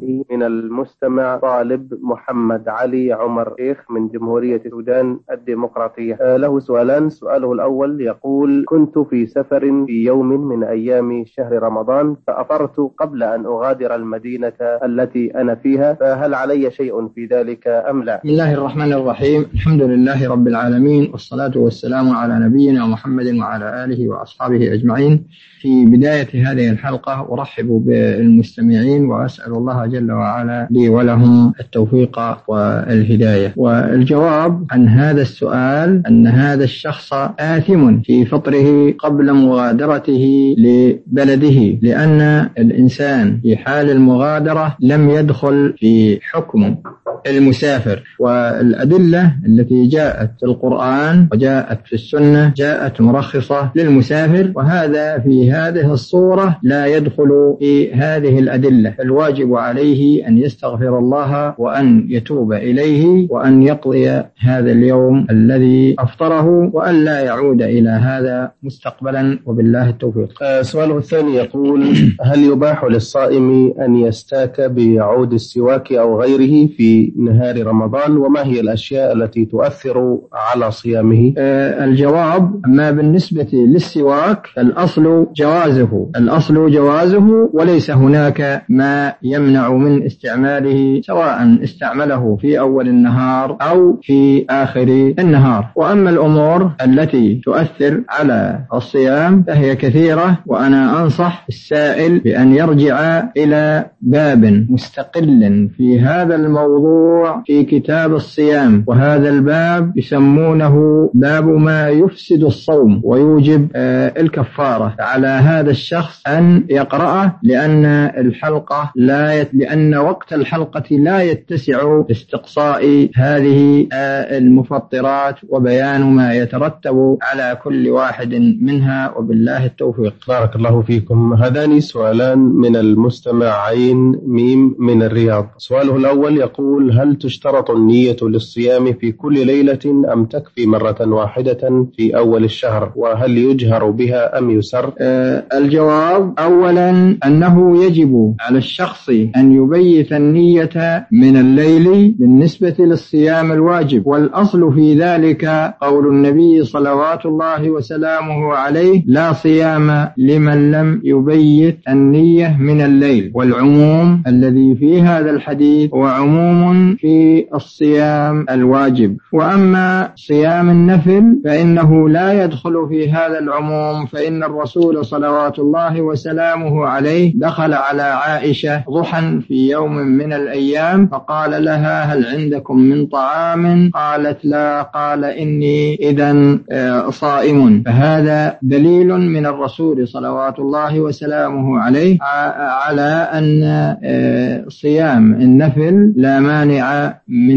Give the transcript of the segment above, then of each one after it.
من المستمع طالب محمد علي عمر شيخ من جمهورية السودان الديمقراطية. له سؤالان. سؤاله الأول يقول: كنت في سفر في يوم من أيام شهر رمضان فأفرت قبل أن أغادر المدينة التي أنا فيها، فهل علي شيء في ذلك أم لا؟ بسم الله الرحمن الرحيم. الحمد لله رب العالمين، والصلاة والسلام على نبينا محمد وعلى آله وأصحابه أجمعين. في بداية هذه الحلقة أرحب بالمستمعين وأسأل الله جل وعلا لي ولهم التوفيق والهداية. والجواب عن هذا السؤال أن هذا الشخص آثم في فطره قبل مغادرته لبلده، لأن الإنسان في حال المغادرة لم يدخل في حكم المسافر، والأدلة التي جاءت في القرآن وجاءت في السنة جاءت مرخصة للمسافر، وهذا في هذه الصورة لا يدخل في هذه الأدلة. الواجب عليه أن يستغفر الله وأن يتوب إليه وأن يقضي هذا اليوم الذي أفطره وأن لا يعود إلى هذا مستقبلا، وبالله التوفيق. سؤاله الثاني يقول: هل يباح للصائم أن يستاك بعود السواك أو غيره في نهار رمضان؟ وما هي الأشياء التي تؤثر على صيامه؟ الجواب: أما بالنسبة للسواك الأصل جوازه، وليس هناك ما يمنع من استعماله، سواء استعمله في أول النهار أو في آخر النهار. وأما الأمور التي تؤثر على الصيام فهي كثيرة، وأنا أنصح السائل بأن يرجع إلى باب مستقل في هذا الموضوع في كتاب الصيام، وهذا الباب يسمونه باب ما يفسد الصوم ويوجب الكفارة. على هذا الشخص أن يقرأه، لأن وقت الحلقة لا يتسع لاستقصاء هذه المفطرات وبيان ما يترتب على كل واحد منها، وبالله التوفيق. بارك الله فيكم. هذان سؤالان من المستمع عين ميم من الرياض. سؤاله الأول يقول: هل تشترط النية للصيام في كل ليلة أم تكفي مرة واحدة في أول الشهر؟ وهل يجهر بها أم يسر؟ الجواب: أولا أنه يجب على الشخص أن يبيت النية من الليل بالنسبة للصيام الواجب، والأصل في ذلك قول النبي صلوات الله وسلامه عليه: لا صيام لمن لم يبيت النية من الليل. والعموم الذي في هذا الحديث هو عموم في الصيام الواجب. وأما صيام النفل فإنه لا يدخل في هذا العموم، فإن الرسول صلوات الله وسلامه عليه دخل على عائشة ضحى في يوم من الأيام فقال لها: هل عندكم من طعام؟ قالت: لا. قال: إني إذن صائم. فهذا دليل من الرسول صلوات الله وسلامه عليه على أن صيام النفل لا مانع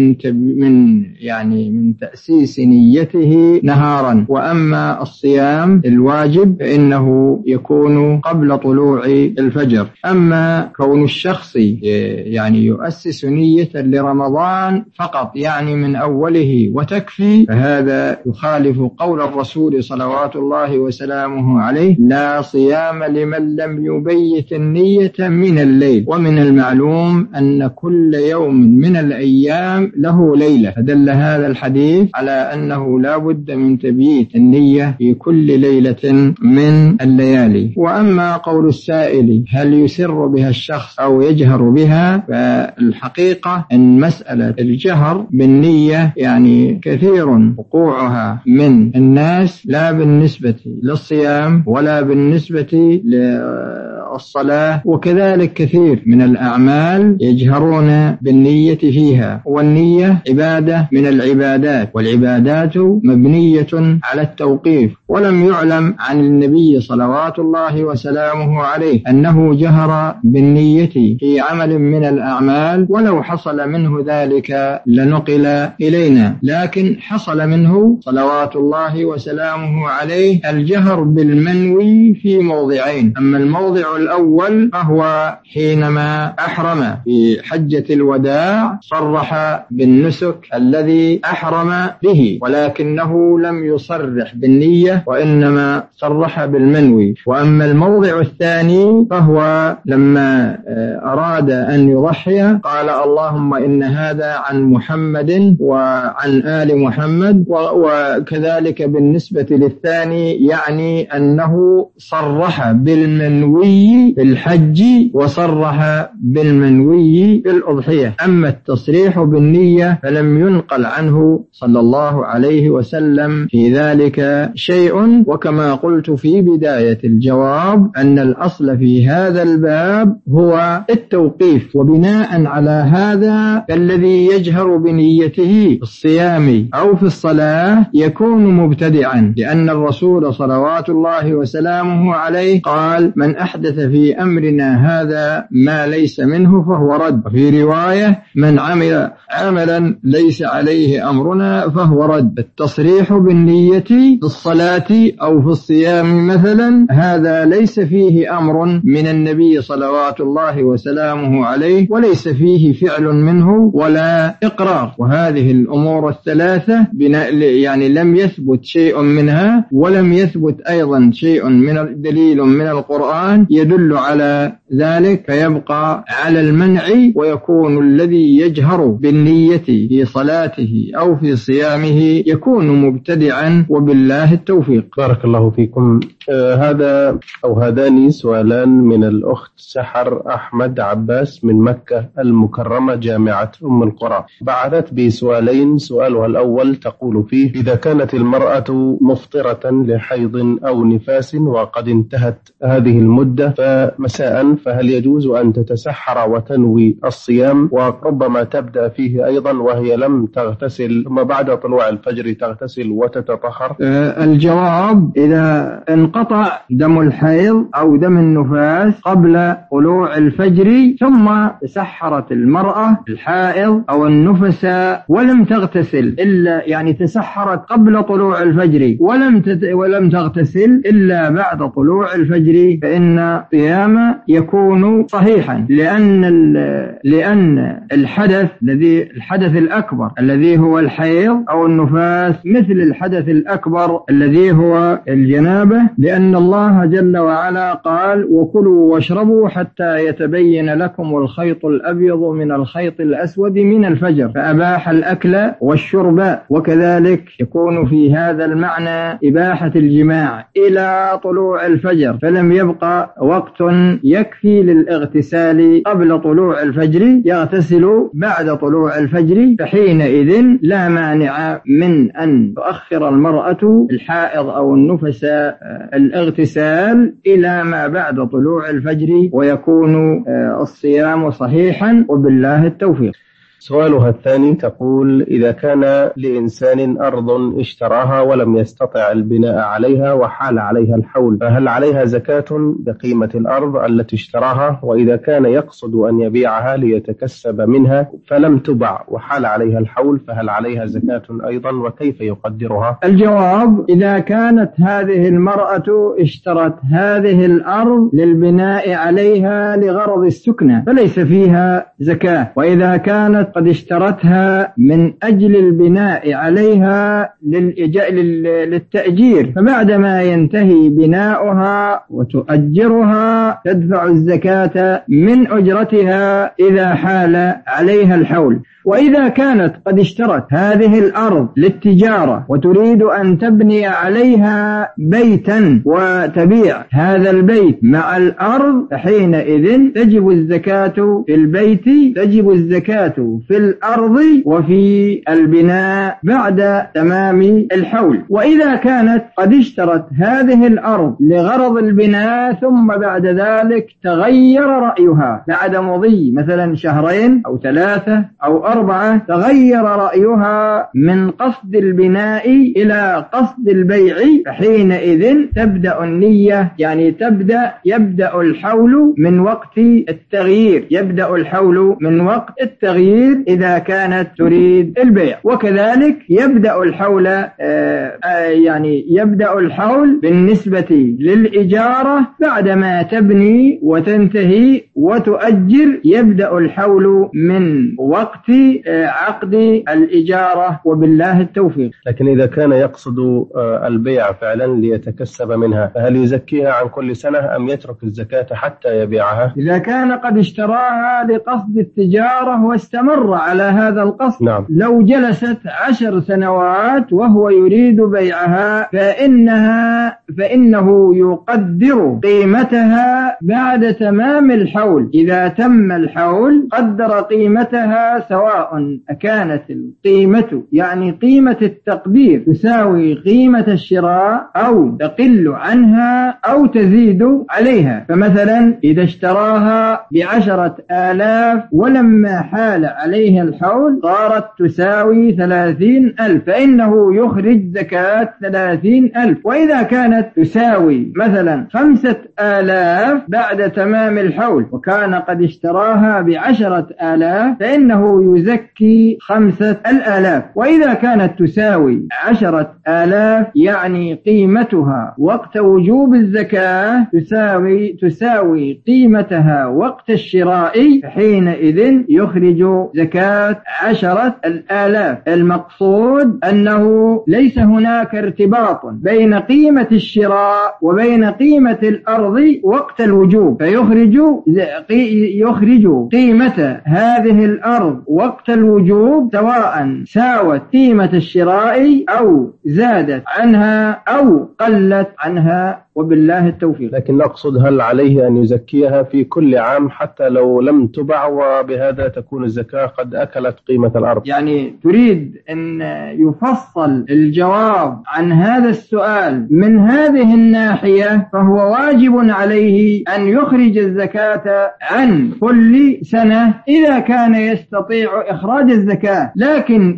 من تأسيس نيته نهارا. وأما الصيام الواجب فإنه يكون قبل طلوع الفجر. أما كون الشخص يؤسس نية لرمضان فقط من أوله وتكفي، فهذا يخالف قول الرسول صلوات الله وسلامه عليه: لا صيام لمن لم يبيت النية من الليل. ومن المعلوم أن كل يوم من الأيام له ليلة، فدل هذا الحديث على أنه لا بد من تبييت النية في كل ليلة من الليالي. وأما قول السائل هل يسر بها الشخص أو يجهر بها، فالحقيقة أن مسألة الجهر بالنية كثير وقوعها من الناس، لا بالنسبة للصيام ولا بالنسبة للصلاة، وكذلك كثير من الأعمال يجهرون بالنية فيها. والنية عبادة من العبادات، والعبادات مبنية على التوقيف. ولم يعلم عن النبي صلوات الله وسلامه عليه أنه جهر بالنية في عمل من الأعمال، ولو حصل منه ذلك لنقل إلينا، لكن حصل منه صلوات الله وسلامه عليه الجهر بالمنوي في موضعين. أما الموضع الأول فهو حينما أحرم في حجة الوداع صرح بالنسك الذي أحرم به، ولكنه لم يصرح بالنية وإنما صرح بالمنوي. وأما الموضع الثاني فهو لما أراد أن يضحي قال اللهم إن هذا عن محمد وعن آل محمد. وكذلك بالنسبة للثاني يعني أنه صرح بالمنوي في الحج وصرح بالمنوي في الأضحية. أما التصريح بالنية فلم ينقل عنه صلى الله عليه وسلم في ذلك شيء. وكما قلت في بداية الجواب أن الأصل في هذا الباب هو التوقيف، وبناء على هذا الذي يجهر بنيته في الصيام أو في الصلاة يكون مبتدعا، لأن الرسول صلوات الله وسلامه عليه قال من أحدث في أمرنا هذا ما ليس منه فهو رد. وفي رواية من عمل عملا ليس عليه أمرنا فهو رد. التصريح بالنية في الصلاة أو في الصيام مثلا هذا ليس فيه أمر من النبي صلوات الله وسلامه عليه، وليس فيه فعل منه ولا إقرار. وهذه الأمور الثلاثة يعني لم يثبت شيء منها، ولم يثبت أيضا شيء من دليل من القرآن يدل على ذلك، فيبقى على المنع، ويكون الذي يجهر بالنية في صلاته أو في صيامه يكون مبتدعا، وبالله التوفيق. بارك الله فيكم. هذا أو هذان سؤالان من الأخت سحر أحمد عباس من مكة المكرمة جامعة أم القرى. بعثت بسؤالين. سؤالها الأول تقول فيه: إذا كانت المرأة مفطرة لحيض أو نفاس وقد انتهت هذه المدة فمساء، فهل يجوز أن تتسحر وتنوي الصيام، وربما تبدأ فيه أيضا وهي لم تغتسل، ثم بعد طلوع الفجر تغتسل وتتطهر؟ الجواب: إذا انقطع دم الحيض أو دم النفاس قبل طلوع الفجر ثم تسحرت المرأة الحائض أو النفساء ولم تغتسل إلا يعني تسحرت قبل طلوع الفجر ولم تغتسل إلا بعد طلوع الفجر، فإن صيام يكون صحيحا، لأن الحدث الأكبر الذي هو الحيض أو النفاس مثل الحدث الأكبر الذي هو الجنابة، لأن الله جل وعلا قال: وكلوا واشربوا حتى يتبين لكم الخيط الأبيض من الخيط الأسود من الفجر، فأباح الأكل والشرب. وكذلك يكون في هذا المعنى إباحة الجماع إلى طلوع الفجر، فلم يبقى وقت يكفي للاغتسال قبل طلوع الفجر، يغتسل بعد طلوع الفجر، فحينئذ لا مانع من أن تؤخر المرأة الحائض أو النفساء الاغتسال إلى ما بعد طلوع الفجر، ويكون الصيام صحيحا، وبالله التوفيق. سؤالها الثاني تقول: إذا كان لإنسان أرض اشتراها ولم يستطع البناء عليها وحال عليها الحول، فهل عليها زكاة بقيمة الأرض التي اشتراها؟ وإذا كان يقصد أن يبيعها ليتكسب منها فلم تبع وحال عليها الحول، فهل عليها زكاة أيضا، وكيف يقدرها؟ الجواب: إذا كانت هذه المرأة اشترت هذه الأرض للبناء عليها لغرض السكنة فليس فيها زكاة، وإذا كانت قد اشترتها من أجل البناء عليها للتأجير، فبعدما ينتهي بناؤها وتؤجرها تدفع الزكاة من أجرتها إذا حال عليها الحول. وإذا كانت قد اشترت هذه الأرض للتجارة وتريد أن تبني عليها بيتا وتبيع هذا البيت مع الأرض، فحينئذ تجب الزكاة في البيت، تجب الزكاة في الأرض وفي البناء بعد تمام الحول. وإذا كانت قد اشترت هذه الأرض لغرض البناء ثم بعد ذلك تغير رأيها بعد مضي مثلا 2 أو 3 أو 4 تغير رأيها من قصد البناء إلى قصد البيع، فحينئذ تبدأ النية، يعني يبدأ الحول من وقت التغيير، يبدأ الحول من وقت التغيير إذا كانت تريد البيع. وكذلك يبدأ الحول يبدأ الحول بالنسبة للإجارة بعدما تبني وتنتهي وتؤجر، يبدأ الحول من وقت عقد الإجارة، وبالله التوفيق. لكن إذا كان يقصد البيع فعلا ليتكسب منها، فهل يزكيها عن كل سنة أم يترك الزكاة حتى يبيعها؟ إذا كان قد اشتراها لقصد التجارة واستمر على هذا القصد، نعم. لو جلست 10 سنوات وهو يريد بيعها فإنه يقدر قيمتها بعد تمام الحول. إذا تم الحول قدر قيمتها، سواء كانت القيمة يعني قيمة التقدير تساوي قيمة الشراء أو تقل عنها أو تزيد عليها. فمثلا إذا اشتراها ب10,000 ولما حال عليها الحول صارت تساوي 30,000، فإنه يخرج زكاة 30,000. وإذا كانت تساوي مثلا 5,000 بعد تمام الحول وكان قد اشتراها ب10,000 فإنه يزكي 5,000. وإذا كانت تساوي 10,000 يعني قيمتها وقت وجوب الزكاة تساوي قيمتها وقت الشراء، حينئذ يخرج زكاة 10,000. المقصود أنه ليس هناك ارتباط بين قيمة الشراء وبين قيمة الأرض وقت الوجوب، فيخرج قيمة هذه الأرض وقت الوجوب سواء ساوت قيمة الشراء أو زادت عنها أو قلت عنها، وبالله التوفيق. لكن نقصد هل عليه أن يزكيها في كل عام حتى لو لم تبع، وبهذا تكون الزكاة قد أكلت قيمة الأرض؟ يعني تريد أن يفصل الجواب عن هذا السؤال من هذه الناحية، فهو واجب عليه أن يخرج الزكاة عن كل سنة إذا كان يستطيع إخراج الزكاة. لكن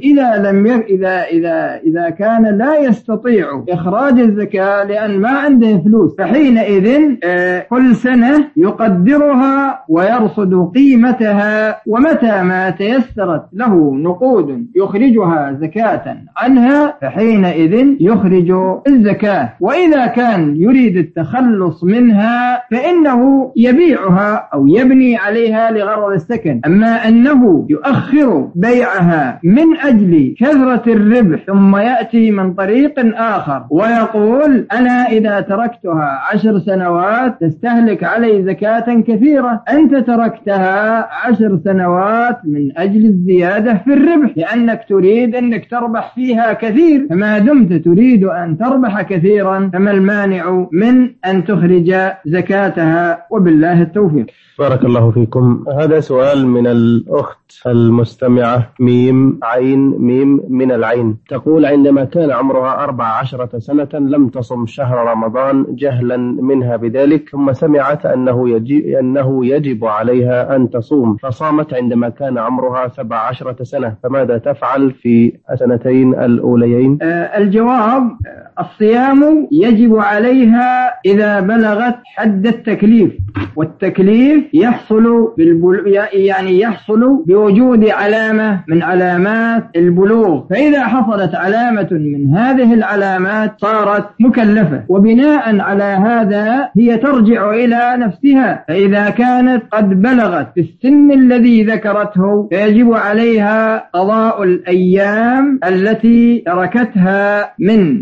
إذا كان لا يستطيع إخراج الزكاة لأن ما عنده فلوس، فحينئذ كل سنة يقدرها ويرصد قيمتها، ومتى ما تيسرت له نقود يخرجها زكاة عنها فحينئذ يخرج الزكاة. وإذا كان يريد التخلص منها فإنه يبيعها أو يبني عليها لغرض السكن. أما أنه يؤخر بيعها من أجل كثرة الربح ثم يأتي من طريق آخر ويقول أنا إذا تركتها 10 سنوات تستهلك علي زكاة كثيرة، أنت تركتها 10 سنوات من أجل الزيادة في الربح، لأنك تريد أنك تربح فيها كثير، فما دمت تريد أن تربح كثيرا فما المانع من أن تخرج زكاتها، وبالله التوفيق. بارك الله فيكم. هذا سؤال من الأخت المستمعة ميم عين ميم من العين، تقول عندما كان عمرها 14 سنة لم تصم شهر رمضان جهلا منها بذلك، ثم سمعت أنه يجب عليها أن تصوم، فصامت عندما كان عمرها 17 سنة، فماذا تفعل في السنتين الأوليين؟ الجواب الصيام يجب عليها إذا بلغت حد التكليف، والتكليف يحصل يحصل بوجود علامة من علامات البلوغ، فإذا حصلت علامة من هذه العلامات صارت مكلفة، وبناء على هذا هي ترجع إلى نفسها. فإذا كانت قد بلغت في السن الذي ذكرته فيجب عليها قضاء الأيام التي تركتها من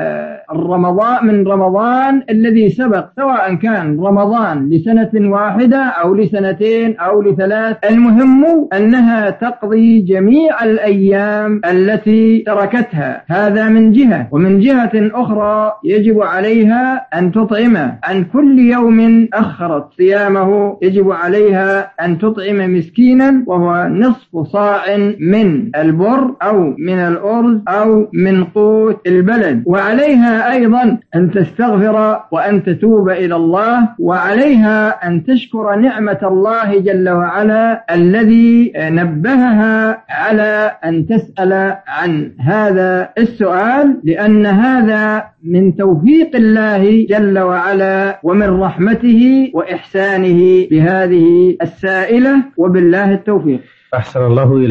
رمضان الذي سبق، سواء كان رمضان لسنة واحدة أو لسنتين أو لثلاث، المهم أنها تقضي جميع الأيام التي تركتها. هذا من جهة، ومن جهة أخرى يجب عليها أن تطعم عن كل يوم أخرت صيامه، يجب عليها أن تطعم مسكينا وهو نصف صاع من البر أو من الأرز أو من قوت البلد. وعليها أيضا أن تستغفر وأن تتوب إلى الله، وعليها أن تشكر نعمة الله جل وعلا الذي نبهها على أن تسأل عن هذا السؤال، لأن هذا من توفيق الله جل وعلا ومن رحمته وإحسانه بهذه السائلة، وبالله التوفيق. أحسن الله إليك.